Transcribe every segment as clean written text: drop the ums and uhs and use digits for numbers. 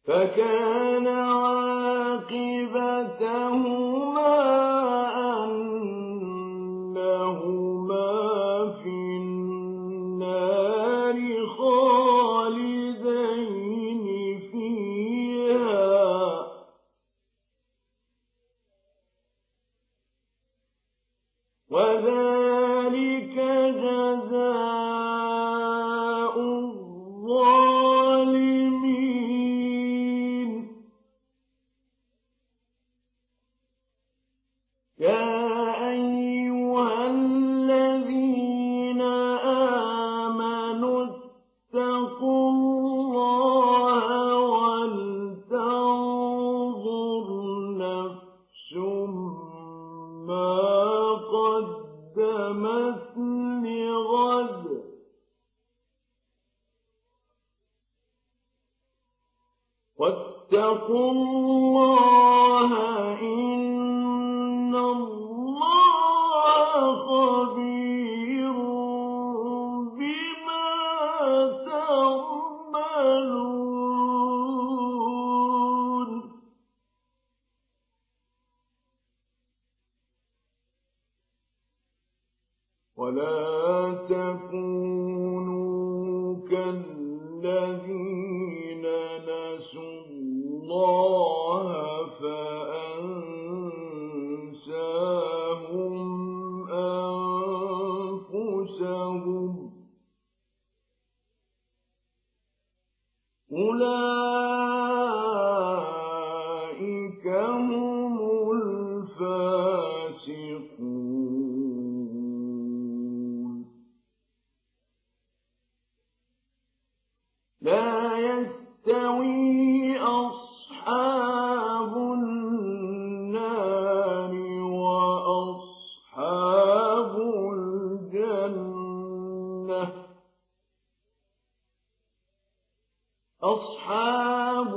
فكان عاقبتهما أنهما في النار خالدين فيها وذلك جزاء الظالمين. يا أيها الذين آمنوا اتقوا الله ولتنظر نفس ما قدمت لغد واتقوا الله إن الله خبير بما تعملون. ولا تكونوا كالذين نسوا الله فأنساهم أنفسهم أولئك هم الفاسقون. لا يستوي أصحاب النار وأصحاب الجنة. أصحاب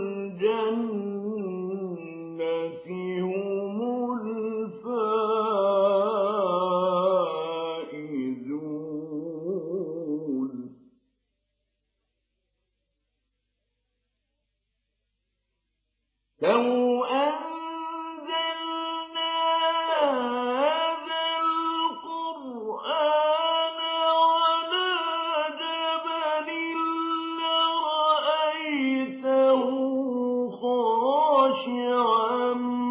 الجنة هم الفائزون. لو أنزلنا هذا القرآن على جبل لرأيته خاشعا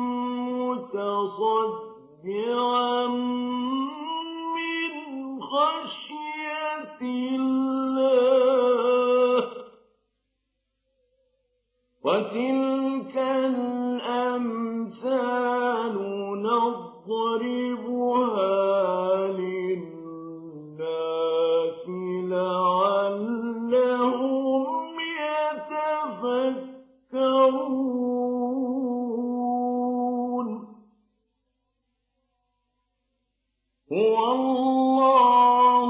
متصدعا من خشية الله. وتلك الأمثال نضربها للناس لعلهم يتفكرون. هو الله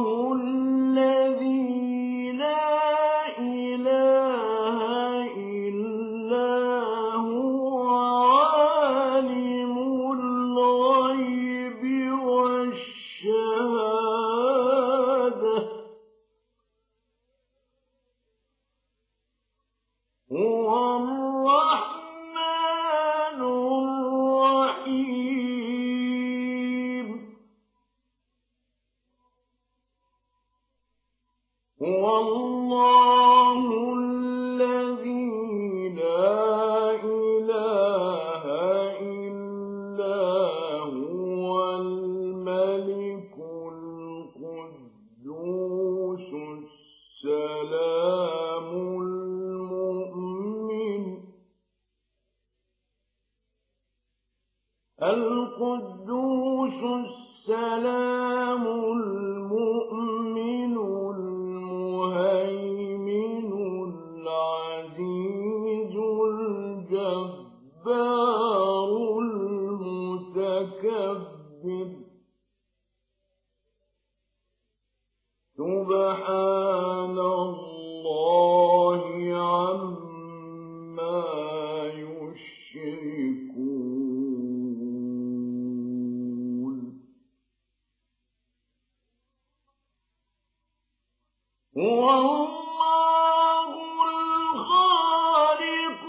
الذي لا إله إلا هو عالم الغيب والشهادة. هو الرحمن الرحيم. هو الله الذي لا إله إلا هو الملك القدوس السلام المؤمن القدوس السلام المؤمن المهيمن العزيز الجبار المتكبر. سبحان الله عما يشركون. هو الله الخالق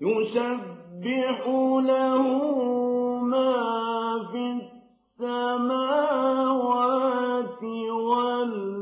يسبح له ما في السماوات والأرض